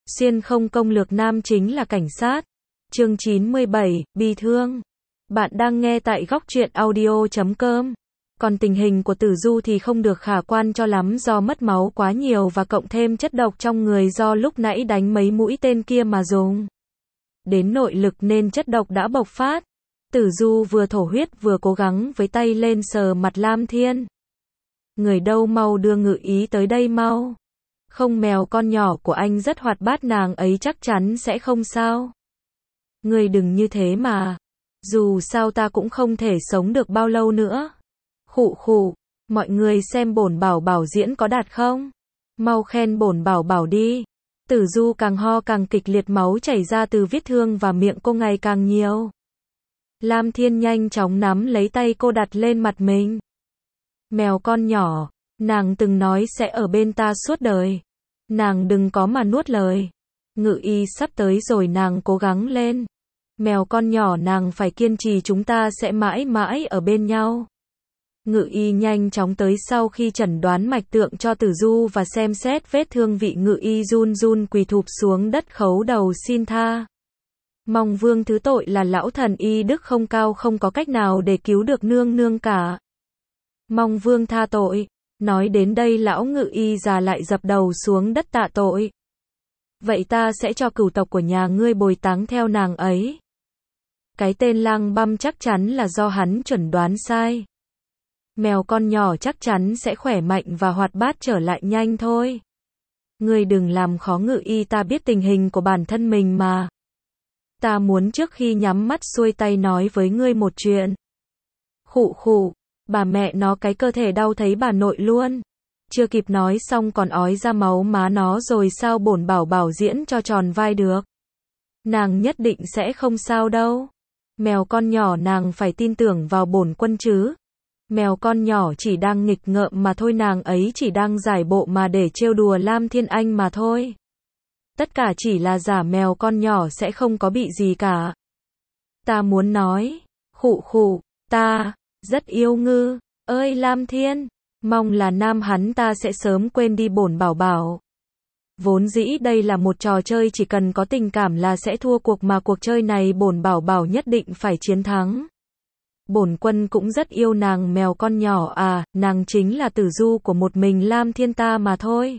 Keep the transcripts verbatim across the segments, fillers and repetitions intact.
Xuyên không công lược nam chính là cảnh sát. Chương chín mươi bảy, bi thương. Bạn đang nghe tại góc truyện audio chấm com. Còn tình hình của Tử Du thì không được khả quan cho lắm do mất máu quá nhiều và cộng thêm chất độc trong người do lúc nãy đánh mấy mũi tên kia mà dùng đến nội lực nên chất độc đã bộc phát. Tử Du vừa thổ huyết vừa cố gắng với tay lên sờ mặt Lam Thiên. Người đâu, mau đưa Ngự Ý tới đây mau. Không, mèo con nhỏ của anh rất hoạt bát, nàng ấy chắc chắn sẽ không sao. Người đừng như thế mà. Dù sao ta cũng không thể sống được bao lâu nữa. Khụ khụ, mọi người xem bổn bảo bảo diễn có đạt không? Mau khen bổn bảo bảo đi. Tử Du càng ho càng kịch liệt, máu chảy ra từ vết thương và miệng cô ngày càng nhiều. Lam Thiên nhanh chóng nắm lấy tay cô đặt lên mặt mình. Mèo con nhỏ, nàng từng nói sẽ ở bên ta suốt đời. Nàng đừng có mà nuốt lời. Ngự Y sắp tới rồi, nàng cố gắng lên. Mèo con nhỏ, nàng phải kiên trì, chúng ta sẽ mãi mãi ở bên nhau. Ngự Y nhanh chóng tới sau khi chẩn đoán mạch tượng cho Tử Du và xem xét vết thương. Vị Ngự Y run run quỳ thụp xuống đất khấu đầu xin tha. Mong vương thứ tội, là lão thần y đức không cao, không có cách nào để cứu được nương nương cả. Mong vương tha tội. Nói đến đây lão Ngự Y già lại dập đầu xuống đất tạ tội. Vậy ta sẽ cho cửu tộc của nhà ngươi bồi táng theo nàng ấy. Cái tên Lang Băm chắc chắn là do hắn chuẩn đoán sai. Mèo con nhỏ chắc chắn sẽ khỏe mạnh và hoạt bát trở lại nhanh thôi. Ngươi đừng làm khó Ngự Y, ta biết tình hình của bản thân mình mà. Ta muốn trước khi nhắm mắt xuôi tay nói với ngươi một chuyện. Khụ khụ, bà mẹ nó, cái cơ thể đau thấy bà nội luôn. Chưa kịp nói xong còn ói ra máu má nó rồi, sao bổn bảo bảo diễn cho tròn vai được. Nàng nhất định sẽ không sao đâu. Mèo con nhỏ, nàng phải tin tưởng vào bổn quân chứ. Mèo con nhỏ chỉ đang nghịch ngợm mà thôi, nàng ấy chỉ đang giải bộ mà để trêu đùa Lam Thiên Anh mà thôi. Tất cả chỉ là giả, mèo con nhỏ sẽ không có bị gì cả. Ta muốn nói, khụ khụ, ta rất yêu Ngư ơi Lam Thiên, mong là nam hắn ta sẽ sớm quên đi bổn bảo bảo. Vốn dĩ đây là một trò chơi, chỉ cần có tình cảm là sẽ thua cuộc, mà cuộc chơi này bổn bảo bảo nhất định phải chiến thắng. Bổn quân cũng rất yêu nàng mèo con nhỏ à, nàng chính là Tử Du của một mình Lam Thiên ta mà thôi.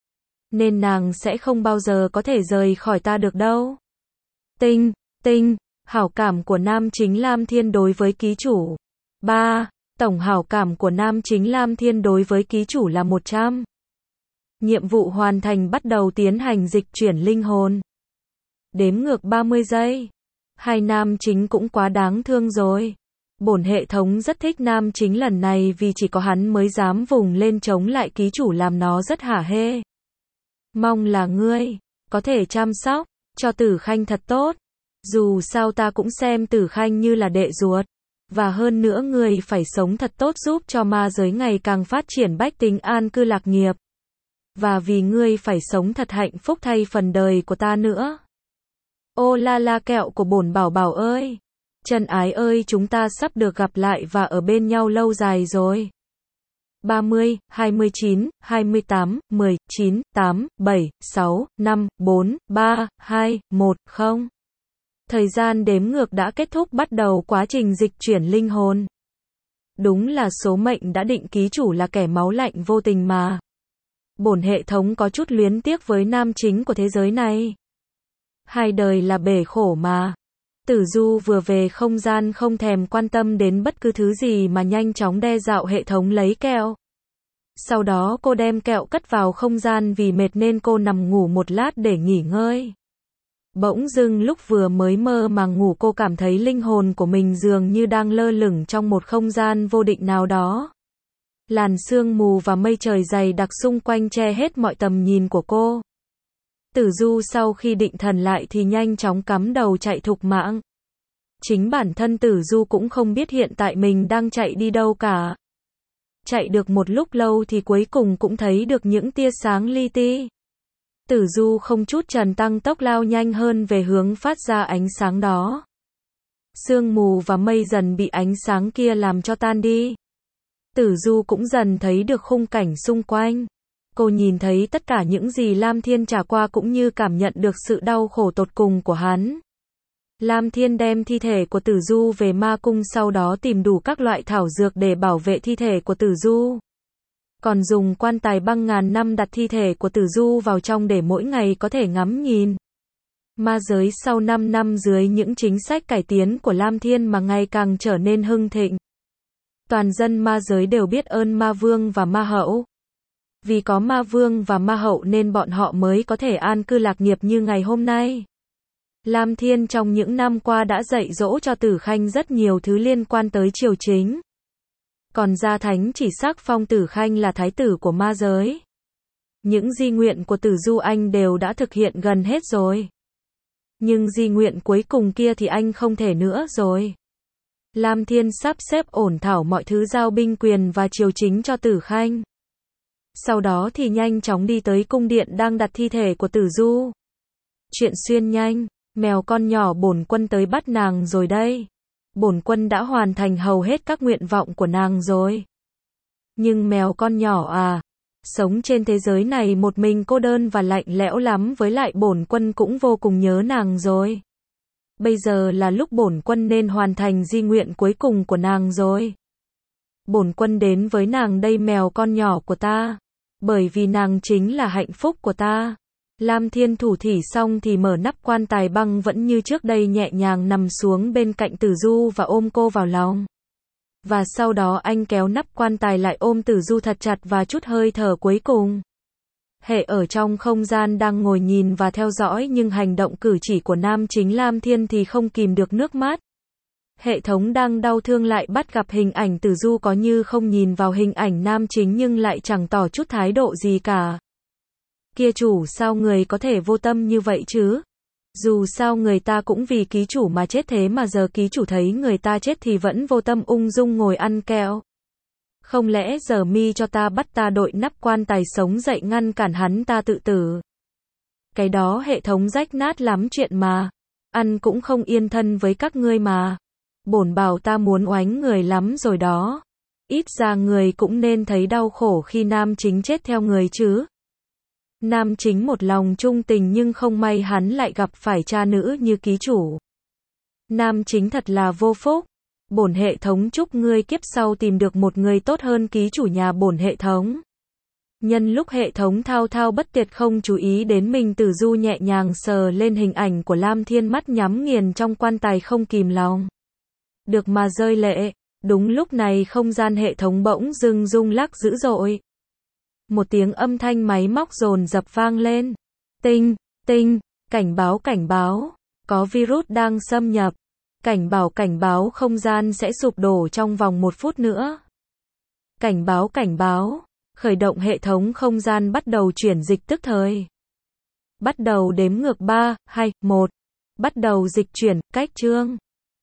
Nên nàng sẽ không bao giờ có thể rời khỏi ta được đâu. Tinh, tinh, hảo cảm của nam chính Lam Thiên đối với ký chủ. ba. Tổng hảo cảm của nam chính Lam Thiên đối với ký chủ là một trăm. Nhiệm vụ hoàn thành, bắt đầu tiến hành dịch chuyển linh hồn. Đếm ngược ba mươi giây. Hai nam chính cũng quá đáng thương rồi. Bổn hệ thống rất thích nam chính lần này vì chỉ có hắn mới dám vùng lên chống lại ký chủ, làm nó rất hả hê. Mong là ngươi có thể chăm sóc cho Tử Khanh thật tốt. Dù sao ta cũng xem Tử Khanh như là đệ ruột. Và hơn nữa ngươi phải sống thật tốt giúp cho ma giới ngày càng phát triển, bách tính an cư lạc nghiệp. Và vì ngươi phải sống thật hạnh phúc thay phần đời của ta nữa. Ô la la kẹo của bổn bảo bảo ơi. Chân ái ơi, chúng ta sắp được gặp lại và ở bên nhau lâu dài rồi. ba mươi, hai mươi chín, hai mươi tám, mười, chín, tám, bảy, sáu, năm, bốn, ba, hai, một, không. Thời gian đếm ngược đã kết thúc, bắt đầu quá trình dịch chuyển linh hồn. Đúng là số mệnh đã định, ký chủ là kẻ máu lạnh vô tình mà. Bổn hệ thống có chút luyến tiếc với nam chính của thế giới này. Hai đời là bể khổ mà. Tử Du vừa về không gian không thèm quan tâm đến bất cứ thứ gì mà nhanh chóng đe dạo hệ thống lấy kẹo. Sau đó cô đem kẹo cất vào không gian, vì mệt nên cô nằm ngủ một lát để nghỉ ngơi. Bỗng dưng lúc vừa mới mơ màng ngủ, cô cảm thấy linh hồn của mình dường như đang lơ lửng trong một không gian vô định nào đó. Làn sương mù và mây trời dày đặc xung quanh che hết mọi tầm nhìn của cô. Tử Du sau khi định thần lại thì nhanh chóng cắm đầu chạy thục mạng. Chính bản thân Tử Du cũng không biết hiện tại mình đang chạy đi đâu cả. Chạy được một lúc lâu thì cuối cùng cũng thấy được những tia sáng li ti. Tử Du không chút chần tăng tốc lao nhanh hơn về hướng phát ra ánh sáng đó. Sương mù và mây dần bị ánh sáng kia làm cho tan đi. Tử Du cũng dần thấy được khung cảnh xung quanh. Cô nhìn thấy tất cả những gì Lam Thiên trải qua cũng như cảm nhận được sự đau khổ tột cùng của hắn. Lam Thiên đem thi thể của Tử Du về ma cung, sau đó tìm đủ các loại thảo dược để bảo vệ thi thể của Tử Du. Còn dùng quan tài băng ngàn năm đặt thi thể của Tử Du vào trong để mỗi ngày có thể ngắm nhìn. Ma giới sau năm năm dưới những chính sách cải tiến của Lam Thiên mà ngày càng trở nên hưng thịnh. Toàn dân ma giới đều biết ơn ma vương và ma hậu. Vì có ma vương và ma hậu nên bọn họ mới có thể an cư lạc nghiệp như ngày hôm nay. Lam Thiên trong những năm qua đã dạy dỗ cho Tử Khanh rất nhiều thứ liên quan tới triều chính. Còn Gia Thánh chỉ sắc phong Tử Khanh là thái tử của ma giới. Những di nguyện của Tử Du anh đều đã thực hiện gần hết rồi. Nhưng di nguyện cuối cùng kia thì anh không thể nữa rồi. Lam Thiên sắp xếp ổn thỏa mọi thứ giao binh quyền và triều chính cho Tử Khanh. Sau đó thì nhanh chóng đi tới cung điện đang đặt thi thể của Tử Du. Chuyện xuyên nhanh, mèo con nhỏ bổn quân tới bắt nàng rồi đây. Bổn quân đã hoàn thành hầu hết các nguyện vọng của nàng rồi. Nhưng mèo con nhỏ à, sống trên thế giới này một mình cô đơn và lạnh lẽo lắm, với lại bổn quân cũng vô cùng nhớ nàng rồi. Bây giờ là lúc bổn quân nên hoàn thành di nguyện cuối cùng của nàng rồi. Bổn quân đến với nàng đây mèo con nhỏ của ta, bởi vì nàng chính là hạnh phúc của ta. Lam Thiên thủ thỉ xong thì mở nắp quan tài băng vẫn như trước đây, nhẹ nhàng nằm xuống bên cạnh Tử Du và ôm cô vào lòng. Và sau đó anh kéo nắp quan tài lại, ôm Tử Du thật chặt và chút hơi thở cuối cùng. Hệ ở trong không gian đang ngồi nhìn và theo dõi nhưng hành động cử chỉ của nam chính Lam Thiên thì không kìm được nước mắt. Hệ thống đang đau thương lại bắt gặp hình ảnh Tử Du, có như không nhìn vào hình ảnh nam chính nhưng lại chẳng tỏ chút thái độ gì cả. Kia chủ, sao người có thể vô tâm như vậy chứ? Dù sao người ta cũng vì ký chủ mà chết, thế mà giờ ký chủ thấy người ta chết thì vẫn vô tâm ung dung ngồi ăn kẹo. Không lẽ giờ mi cho ta bắt ta đội nắp quan tài sống dậy ngăn cản hắn ta tự tử? Cái đó hệ thống rách nát lắm chuyện mà. Ăn cũng không yên thân với các ngươi mà. Bổn bảo ta muốn oánh người lắm rồi đó. Ít ra người cũng nên thấy đau khổ khi nam chính chết theo người chứ. Nam chính một lòng trung tình nhưng không may hắn lại gặp phải cha nữ như ký chủ. Nam chính thật là vô phúc. Bổn hệ thống chúc ngươi kiếp sau tìm được một người tốt hơn ký chủ nhà bổn hệ thống. Nhân lúc hệ thống thao thao bất tuyệt không chú ý đến mình, Tử Du nhẹ nhàng sờ lên hình ảnh của Lam Thiên, mắt nhắm nghiền trong quan tài không kìm lòng được mà rơi lệ. Đúng lúc này không gian hệ thống bỗng dưng rung lắc dữ dội. Một tiếng âm thanh máy móc dồn dập vang lên. Tinh, tinh, cảnh báo cảnh báo, có virus đang xâm nhập. Cảnh báo cảnh báo, không gian sẽ sụp đổ trong vòng một phút nữa. Cảnh báo cảnh báo, khởi động hệ thống không gian, bắt đầu chuyển dịch tức thời. Bắt đầu đếm ngược ba, hai, một. Bắt đầu dịch chuyển, cách chương.